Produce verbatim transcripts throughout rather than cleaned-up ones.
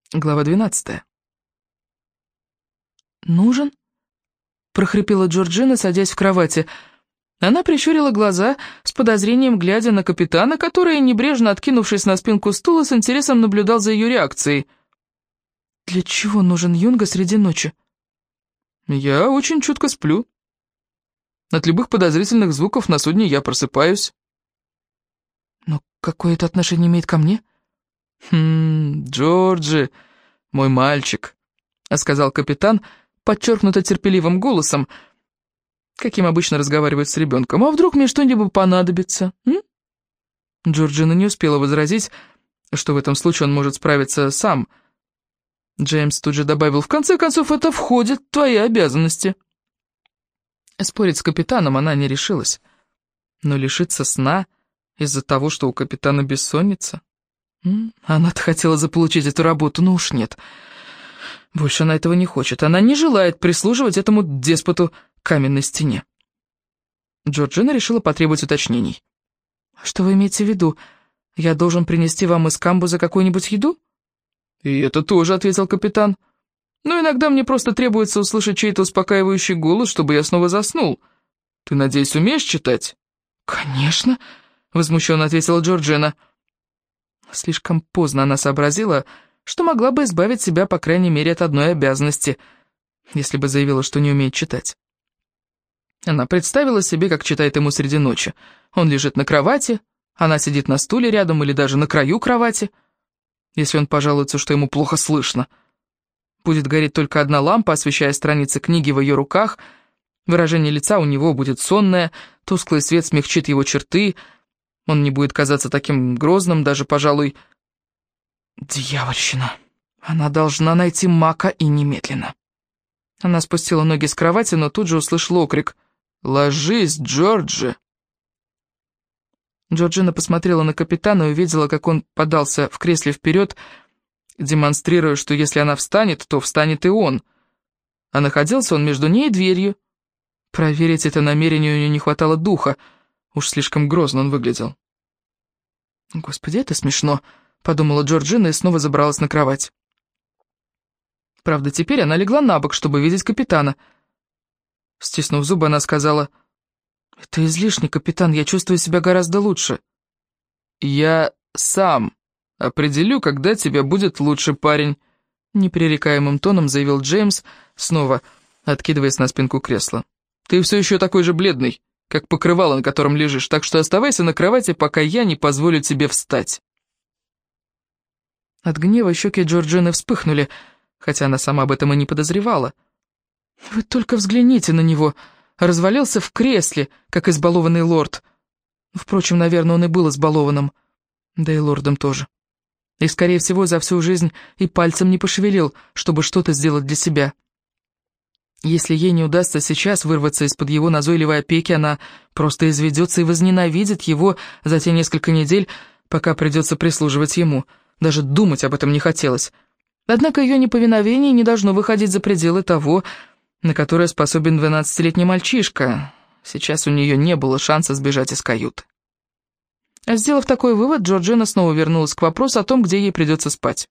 Глава двенадцатая. «Нужен?» — прохрипела Джорджина, садясь в кровати. Она прищурила глаза, с подозрением глядя на капитана, который, небрежно откинувшись на спинку стула, с интересом наблюдал за ее реакцией. «Для чего нужен Юнга среди ночи?» «Я очень чутко сплю. От любых подозрительных звуков на судне я просыпаюсь». «Но какое это отношение имеет ко мне?» «Хм, Джорджи, мой мальчик», — сказал капитан, подчеркнуто терпеливым голосом, каким обычно разговаривают с ребенком. «А вдруг мне что-нибудь понадобится?» м?» Джорджина не успела возразить, что в этом случае он может справиться сам. Джеймс тут же добавил: «В конце концов, это входит в твои обязанности». Спорить с капитаном она не решилась, но лишиться сна из-за того, что у капитана бессонница? Она-то хотела заполучить эту работу, но уж нет. Больше она этого не хочет. Она не желает прислуживать этому деспоту каменной стене. Джорджина решила потребовать уточнений. «Что вы имеете в виду? Я должен принести вам из камбуза какую-нибудь еду?» «И это тоже», — ответил капитан. «Но иногда мне просто требуется услышать чей-то успокаивающий голос, чтобы я снова заснул. Ты, надеюсь, умеешь читать?» «Конечно», — возмущенно ответила Джорджина. Слишком поздно она сообразила, что могла бы избавить себя, по крайней мере, от одной обязанности, если бы заявила, что не умеет читать. Она представила себе, как читает ему среди ночи. Он лежит на кровати, она сидит на стуле рядом или даже на краю кровати. Если он пожалуется, что ему плохо слышно. Будет гореть только одна лампа, освещая страницы книги в ее руках. Выражение лица у него будет сонное, тусклый свет смягчит его черты. Он не будет казаться таким грозным, даже, пожалуй... Дьявольщина. Она должна найти Мака и немедленно. Она спустила ноги с кровати, но тут же услышала окрик: «Ложись, Джорджи!» Джорджина посмотрела на капитана и увидела, как он подался в кресле вперед, демонстрируя, что если она встанет, то встанет и он. А находился он между ней и дверью. Проверить это намерение у нее не хватало духа. Уж слишком грозно он выглядел. «Господи, это смешно», — подумала Джорджина и снова забралась на кровать. Правда, теперь она легла на бок, чтобы видеть капитана. Стиснув зубы, она сказала: «Это излишне, капитан, я чувствую себя гораздо лучше». «Я сам определю, когда тебе будет лучше, парень», — непререкаемым тоном заявил Джеймс, снова откидываясь на спинку кресла. «Ты все еще такой же бледный, как покрывало, на котором лежишь, так что оставайся на кровати, пока я не позволю тебе встать». От гнева щеки Джорджины вспыхнули, хотя она сама об этом и не подозревала. «Вы только взгляните на него!» Развалился в кресле, как избалованный лорд. Впрочем, наверное, он и был избалованным. Да и лордом тоже. И, скорее всего, за всю жизнь и пальцем не пошевелил, чтобы что-то сделать для себя. Если ей не удастся сейчас вырваться из-под его назойливой опеки, она просто изведется и возненавидит его за те несколько недель, пока придется прислуживать ему. Даже думать об этом не хотелось. Однако ее неповиновение не должно выходить за пределы того, на которое способен двенадцатилетний мальчишка. Сейчас у нее не было шанса сбежать из каюты. Сделав такой вывод, Джорджина снова вернулась к вопросу о том, где ей придется спать.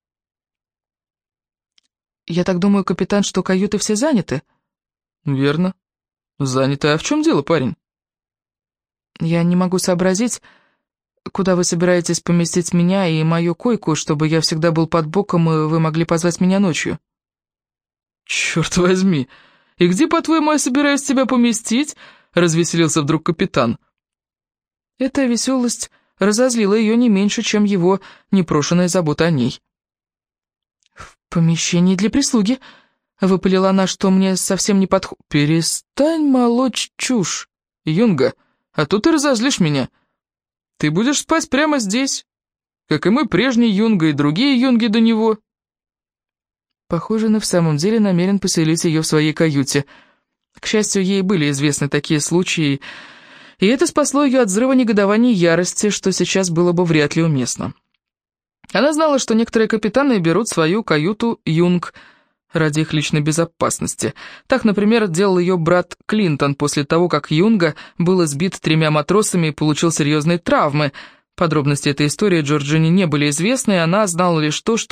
«Я так думаю, капитан, что каюты все заняты?» «Верно. Заняты. А в чем дело, парень?» «Я не могу сообразить, куда вы собираетесь поместить меня и мою койку, чтобы я всегда был под боком, и вы могли позвать меня ночью». «Черт возьми! И где, по-твоему, я собираюсь тебя поместить?» — развеселился вдруг капитан. Эта веселость разозлила ее не меньше, чем его непрошенная забота о ней. «В помещении для прислуги», — выпалила она, что мне совсем не подходит. «Перестань молоть чушь, Юнга, а то ты разозлишь меня. Ты будешь спать прямо здесь, как и мой прежний Юнга и другие Юнги до него». Похоже, он и в самом деле намерен поселить ее в своей каюте. К счастью, ей были известны такие случаи, и это спасло ее от взрыва негодования и ярости, что сейчас было бы вряд ли уместно. Она знала, что некоторые капитаны берут свою каюту Юнг ради их личной безопасности. Так, например, делал ее брат Клинтон после того, как Юнга был избит тремя матросами и получил серьезные травмы. Подробности этой истории Джорджине не были известны, и она знала лишь то, что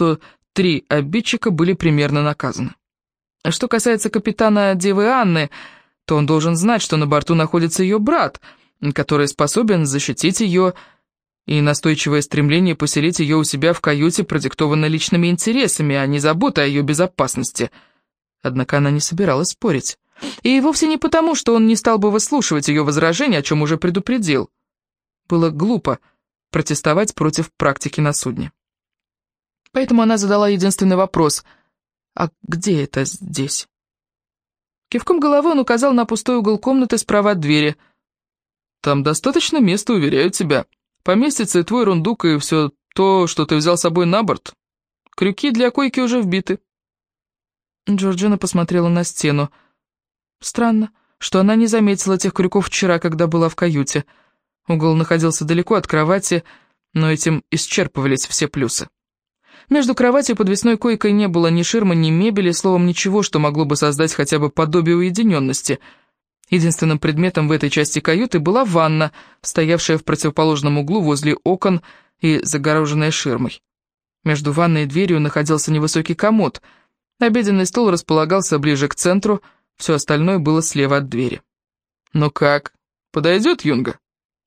три обидчика были примерно наказаны. А что касается капитана Девы Анны, то он должен знать, что на борту находится ее брат, который способен защитить ее, и настойчивое стремление поселить ее у себя в каюте продиктовано личными интересами, а не заботой о ее безопасности. Однако она не собиралась спорить. И вовсе не потому, что он не стал бы выслушивать ее возражения, о чем уже предупредил. Было глупо протестовать против практики на судне. Поэтому она задала единственный вопрос: «А где это здесь?» Кивком головы он указал на пустой угол комнаты справа от двери. «Там достаточно места, уверяю тебя. Поместится и твой рундук, и все то, что ты взял с собой на борт. Крюки для койки уже вбиты». Джорджина посмотрела на стену. Странно, что она не заметила этих крюков вчера, когда была в каюте. Угол находился далеко от кровати, но этим исчерпывались все плюсы. Между кроватью и подвесной койкой не было ни ширмы, ни мебели, словом, ничего, что могло бы создать хотя бы подобие уединенности. Единственным предметом в этой части каюты была ванна, стоявшая в противоположном углу возле окон и загороженная ширмой. Между ванной и дверью находился невысокий комод. Обеденный стол располагался ближе к центру, все остальное было слева от двери. «Ну как, подойдет, Юнга?»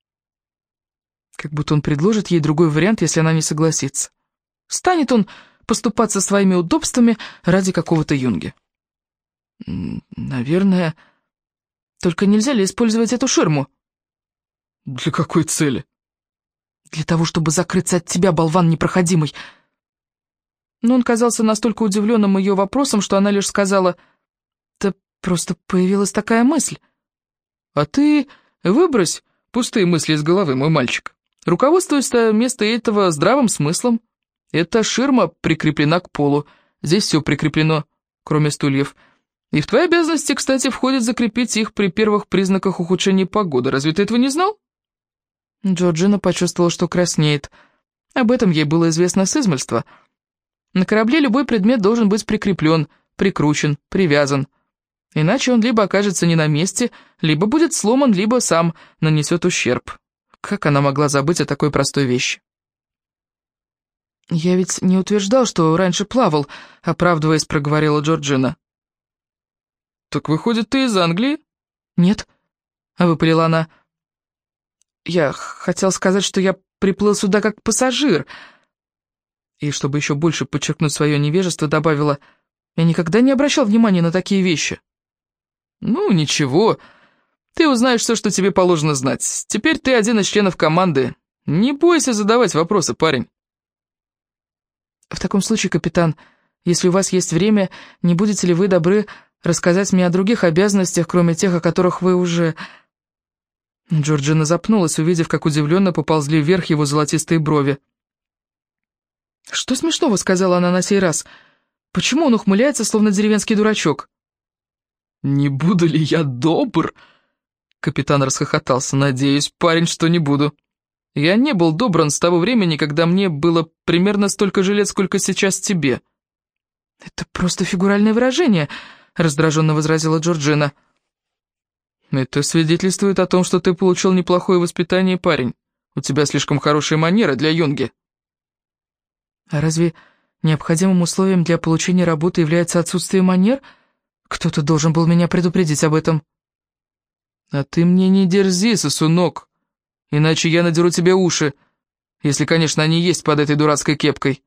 Как будто он предложит ей другой вариант, если она не согласится. Станет он поступаться своими удобствами ради какого-то Юнги? Наверное. Только нельзя ли использовать эту ширму? Для какой цели? Для того, чтобы закрыться от тебя, болван непроходимый. Но он казался настолько удивленным ее вопросом, что она лишь сказала: «Да просто появилась такая мысль». «А ты выбрось пустые мысли из головы, мой мальчик. Руководствуйся вместо этого здравым смыслом. Эта ширма прикреплена к полу. Здесь все прикреплено, кроме стульев. И в твои обязанности, кстати, входит закрепить их при первых признаках ухудшения погоды. Разве ты этого не знал?» Джорджина почувствовала, что краснеет. Об этом ей было известно с измальства. На корабле любой предмет должен быть прикреплен, прикручен, привязан. Иначе он либо окажется не на месте, либо будет сломан, либо сам нанесет ущерб. Как она могла забыть о такой простой вещи? «Я ведь не утверждал, что раньше плавал», — оправдываясь, проговорила Джорджина. «Так выходит, ты из Англии?» «Нет», — выпалила она. «Я хотел сказать, что я приплыл сюда как пассажир». И, чтобы еще больше подчеркнуть свое невежество, добавила: «Я никогда не обращал внимания на такие вещи». «Ну, ничего. Ты узнаешь все, что тебе положено знать. Теперь ты один из членов команды. Не бойся задавать вопросы, парень». «В таком случае, капитан, если у вас есть время, не будете ли вы добры рассказать мне о других обязанностях, кроме тех, о которых вы уже...» Джорджина запнулась, увидев, как удивленно поползли вверх его золотистые брови. «Что смешного?» — сказала она на сей раз. «Почему он ухмыляется, словно деревенский дурачок?» «Не буду ли я добр?» Капитан расхохотался. «Надеюсь, парень, что не буду. Я не был добран с того времени, когда мне было примерно столько же лет, сколько сейчас тебе». «Это просто фигуральное выражение», — раздраженно возразила Джорджина. «Это свидетельствует о том, что ты получил неплохое воспитание, парень. У тебя слишком хорошие манеры для юнги». «А разве необходимым условием для получения работы является отсутствие манер? Кто-то должен был меня предупредить об этом». «А ты мне не дерзи, сосунок, иначе я надеру тебе уши, если, конечно, они есть под этой дурацкой кепкой».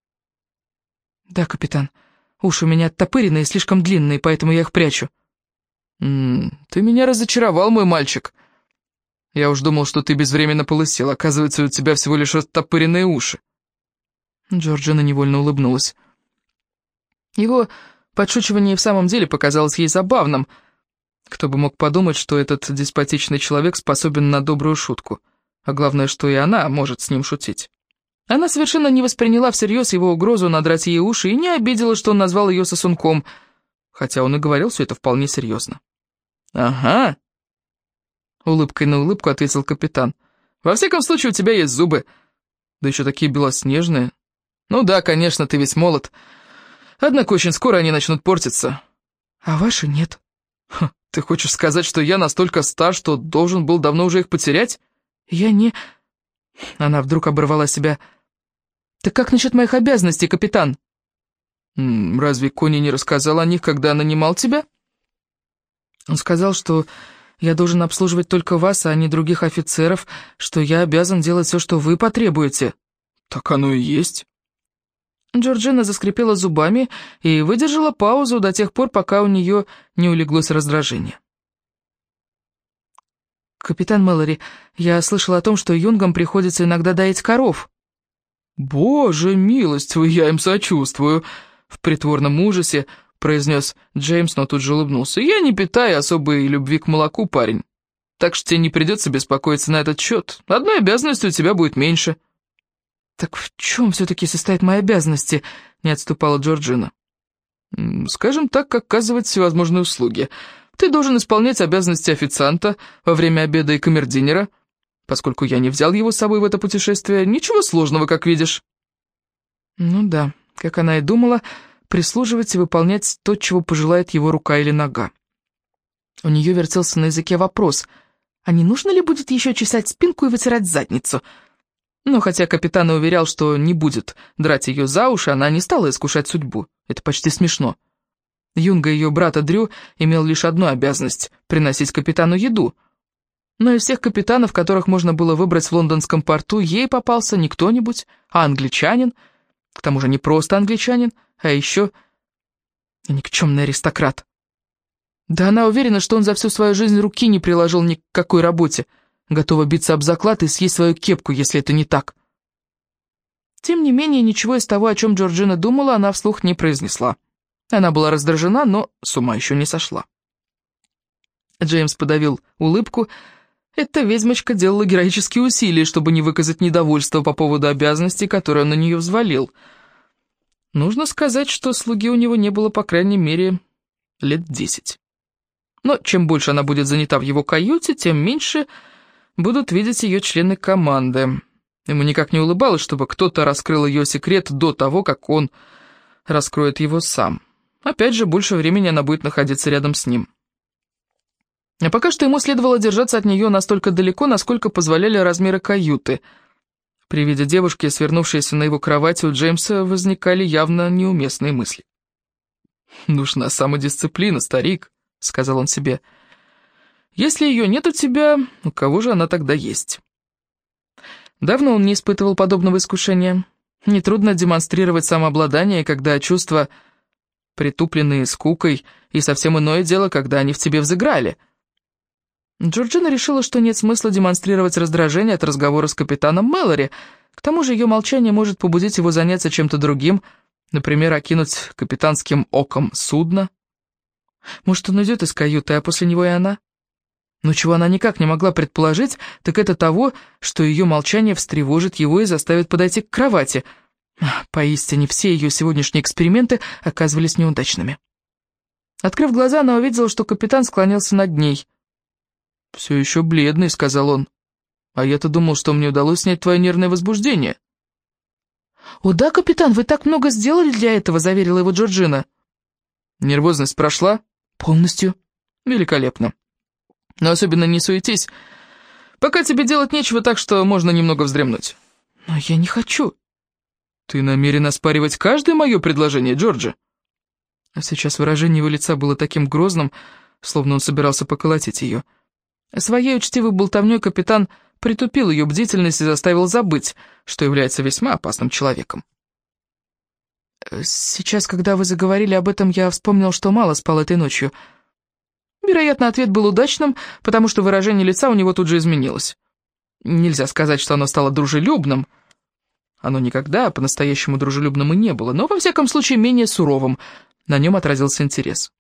«Да, капитан, уши у меня оттопыренные и слишком длинные, поэтому я их прячу». М -м, «Ты меня разочаровал, мой мальчик. Я уж думал, что ты безвременно полысел, оказывается, у тебя всего лишь оттопыренные уши». Джорджина невольно улыбнулась. Его подшучивание в самом деле показалось ей забавным. Кто бы мог подумать, что этот деспотичный человек способен на добрую шутку, а главное, что и она может с ним шутить. Она совершенно не восприняла всерьез его угрозу надрать ей уши и не обидела, что он назвал ее сосунком, хотя он и говорил все это вполне серьезно. «Ага», — улыбкой на улыбку ответил капитан. «Во всяком случае, у тебя есть зубы, да еще такие белоснежные. Ну да, конечно, ты весь молод, однако очень скоро они начнут портиться». «А ваши нет». Ха, «ты хочешь сказать, что я настолько стар, что должен был давно уже их потерять?» «Я не...» Она вдруг оборвала себя. «Так как насчет моих обязанностей, капитан? М, «Разве Кони не рассказал о них, когда нанимал тебя?» «Он сказал, что я должен обслуживать только вас, а не других офицеров, что я обязан делать все, что вы потребуете». «Так оно и есть». Джорджина заскрипела зубами и выдержала паузу до тех пор, пока у нее не улеглось раздражение. «Капитан Мэлори, я слышала о том, что юнгам приходится иногда доить коров». «Боже милостивый, я им сочувствую», — в притворном ужасе произнес Джеймс, но тут же улыбнулся. «Я не питаю особой любви к молоку, парень, так что тебе не придется беспокоиться на этот счет. Одной обязанностью у тебя будет меньше». «Так в чем все-таки состоят мои обязанности?» — не отступала Джорджина. «Скажем так, оказывать всевозможные услуги. Ты должен исполнять обязанности официанта во время обеда и камердинера, поскольку я не взял его с собой в это путешествие. Ничего сложного, как видишь». Ну да, как она и думала, прислуживать и выполнять то, чего пожелает его рука или нога. У нее вертелся на языке вопрос, а не нужно ли будет еще чесать спинку и вытирать задницу? Но хотя капитан и уверял, что не будет драть ее за уши, она не стала искушать судьбу. Это почти смешно. Юнга, ее брата Дрю, имел лишь одну обязанность — приносить капитану еду. Но из всех капитанов, которых можно было выбрать в лондонском порту, ей попался не кто-нибудь, а англичанин. К тому же не просто англичанин, а еще никчемный аристократ. Да она уверена, что он за всю свою жизнь руки не приложил ни к какой работе, готова биться об заклад и съесть свою кепку, если это не так. Тем не менее, ничего из того, о чем Джорджина думала, она вслух не произнесла. Она была раздражена, но с ума еще не сошла. Джеймс подавил улыбку. Эта ведьмочка делала героические усилия, чтобы не выказать недовольство по поводу обязанностей, которые он на нее взвалил. Нужно сказать, что слуги у него не было, по крайней мере, лет десять. Но чем больше она будет занята в его каюте, тем меньше будут видеть ее члены команды. Ему никак не улыбалось, чтобы кто-то раскрыл ее секрет до того, как он раскроет его сам. Опять же, больше времени она будет находиться рядом с ним. А пока что ему следовало держаться от нее настолько далеко, насколько позволяли размеры каюты. При виде девушки, свернувшейся на его кровати, у Джеймса возникали явно неуместные мысли. «Нужна самодисциплина, старик», — сказал он себе. «Если ее нет у тебя, у кого же она тогда есть?» Давно он не испытывал подобного искушения. Нетрудно демонстрировать самообладание, когда чувства притупленные скукой, и совсем иное дело, когда они в тебе взыграли. Джорджина решила, что нет смысла демонстрировать раздражение от разговора с капитаном Мэлори. К тому же ее молчание может побудить его заняться чем-то другим, например, окинуть капитанским оком судно. Может, он уйдет из каюты, а после него и она? Но чего она никак не могла предположить, так это того, что ее молчание встревожит его и заставит подойти к кровати. Поистине, все ее сегодняшние эксперименты оказывались неудачными. Открыв глаза, она увидела, что капитан склонился над ней. «Все еще бледный», — сказал он. «А я-то думал, что мне удалось снять твое нервное возбуждение». «О да, капитан, вы так много сделали для этого», — заверила его Джорджина. «Нервозность прошла?» «Полностью». «Великолепно. Но особенно не суетись. Пока тебе делать нечего, так что можно немного вздремнуть». «Но я не хочу». «Ты намерен оспаривать каждое мое предложение, Джорджи?» А сейчас выражение его лица было таким грозным, словно он собирался поколотить ее. Своей учтивой болтовней капитан притупил ее бдительность и заставил забыть, что является весьма опасным человеком. «Сейчас, когда вы заговорили об этом, я вспомнил, что мало спал этой ночью». Вероятно, ответ был удачным, потому что выражение лица у него тут же изменилось. Нельзя сказать, что оно стало дружелюбным. Оно никогда по-настоящему дружелюбным и не было, но, во всяком случае, менее суровым. На нем отразился интерес.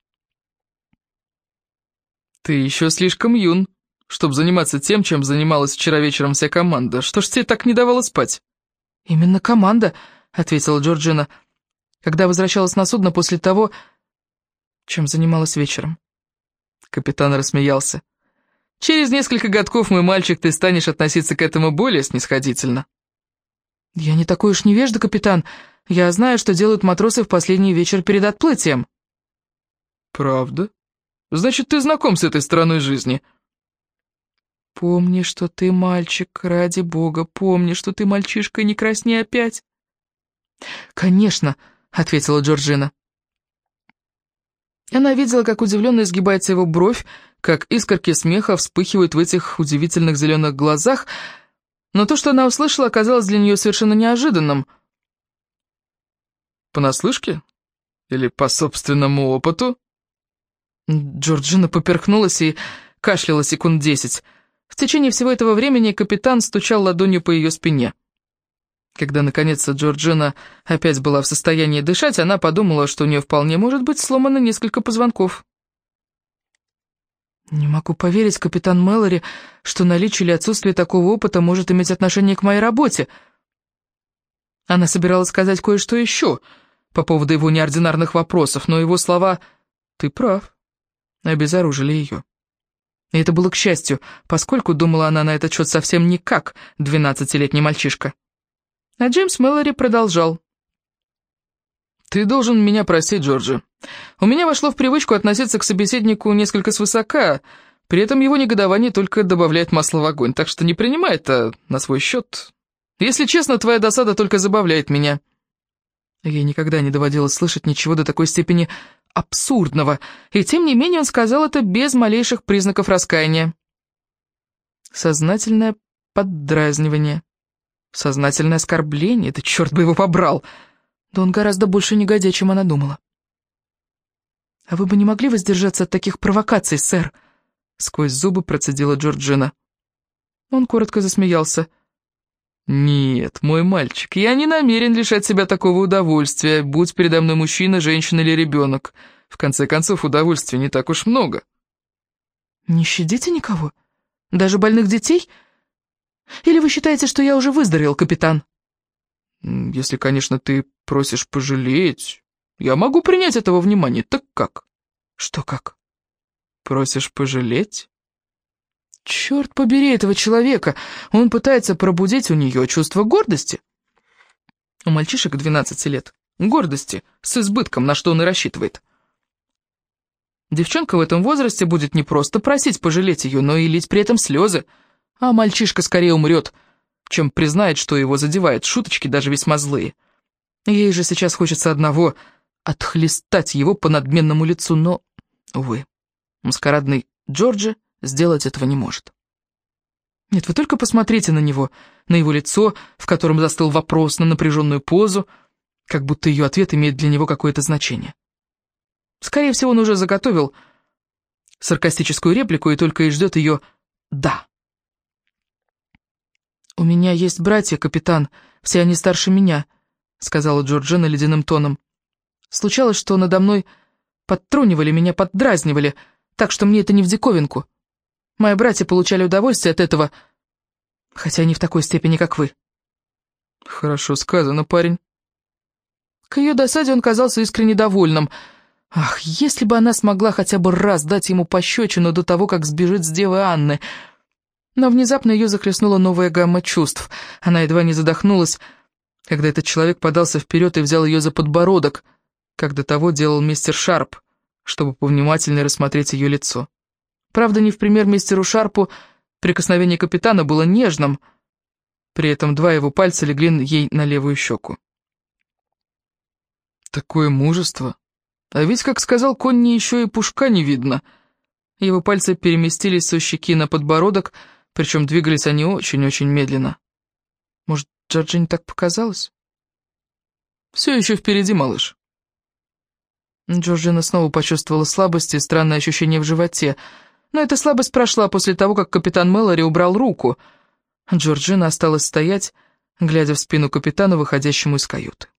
«Ты еще слишком юн, чтобы заниматься тем, чем занималась вчера вечером вся команда. Что ж тебе так не давало спать?» «Именно команда», — ответила Джорджина, когда возвращалась на судно после того, чем занималась вечером. Капитан рассмеялся. «Через несколько годков, мой мальчик, ты станешь относиться к этому более снисходительно». «Я не такой уж невежда, капитан. Я знаю, что делают матросы в последний вечер перед отплытием». «Правда? Значит, ты знаком с этой стороной жизни?» «Помни, что ты мальчик, ради бога, помни, что ты мальчишка, не красней опять». «Конечно», ответила Джорджина. Она видела, как удивленно изгибается его бровь, как искорки смеха вспыхивают в этих удивительных зеленых глазах, но то, что она услышала, оказалось для нее совершенно неожиданным. «Понаслышке? Или по собственному опыту?» Джорджина поперхнулась и кашляла секунд десять. В течение всего этого времени капитан стучал ладонью по ее спине. Когда, наконец, Джорджина опять была в состоянии дышать, она подумала, что у нее вполне может быть сломано несколько позвонков. «Не могу поверить, капитан Мэлори, что наличие или отсутствие такого опыта может иметь отношение к моей работе». Она собиралась сказать кое-что еще по поводу его неординарных вопросов, но его слова «ты прав» обезоружили ее. И это было к счастью, поскольку думала она на этот счет совсем не как двенадцатилетний мальчишка. А Джеймс Мэлори продолжал. «Ты должен меня простить, Джорджи. У меня вошло в привычку относиться к собеседнику несколько свысока, при этом его негодование только добавляет масла в огонь, так что не принимай это на свой счет. Если честно, твоя досада только забавляет меня». Ей никогда не доводилось слышать ничего до такой степени абсурдного, и тем не менее он сказал это без малейших признаков раскаяния. Сознательное поддразнивание, сознательное оскорбление, это черт бы его побрал. Да он гораздо больше негодяй, чем она думала. «А вы бы не могли воздержаться от таких провокаций, сэр?» Сквозь зубы процедила Джорджина. Он коротко засмеялся. «Нет, мой мальчик, я не намерен лишать себя такого удовольствия, будь передо мной мужчина, женщина или ребенок. В конце концов, удовольствия не так уж много». «Не щадите никого? Даже больных детей? Или вы считаете, что я уже выздоровел, капитан?» «Если, конечно, ты просишь пожалеть, я могу принять этого внимания. Так как?» «Что как?» «Просишь пожалеть?» «Черт побери этого человека! Он пытается пробудить у нее чувство гордости». У мальчишек двенадцати лет. Гордости, с избытком, на что он и рассчитывает. Девчонка в этом возрасте будет не просто просить пожалеть ее, но и лить при этом слезы, а мальчишка скорее умрет, чем признает, что его задевает, шуточки даже весьма злые. Ей же сейчас хочется одного — отхлестать его по надменному лицу, но, увы, маскарадный Джорджи сделать этого не может. Нет, вы только посмотрите на него, на его лицо, в котором застыл вопрос, на напряженную позу, как будто ее ответ имеет для него какое-то значение. Скорее всего, он уже заготовил саркастическую реплику и только и ждет ее «да». «У меня есть братья, капитан, все они старше меня», — сказала Джорджина ледяным тоном. «Случалось, что надо мной подтрунивали, меня поддразнивали, так что мне это не в диковинку. Мои братья получали удовольствие от этого, хотя не в такой степени, как вы». «Хорошо сказано, парень». К ее досаде он казался искренне довольным. Ах, если бы она смогла хотя бы раз дать ему пощечину до того, как сбежит с девы Анны. Но внезапно ее захлестнула новая гамма чувств. Она едва не задохнулась, когда этот человек подался вперед и взял ее за подбородок, как до того делал мистер Шарп, чтобы повнимательнее рассмотреть ее лицо. Правда, не в пример мистеру Шарпу прикосновение капитана было нежным, при этом два его пальца легли ей на левую щеку. Такое мужество! А ведь, как сказал Конни, еще и пушка не видно. Его пальцы переместились со щеки на подбородок, причем двигались они очень-очень медленно. Может, Джорджине так показалось? Все еще впереди, малыш. Джорджина снова почувствовала слабость и странное ощущение в животе, но эта слабость прошла после того, как капитан Мэлори убрал руку. Джорджина осталась стоять, глядя в спину капитана, выходящему из каюты.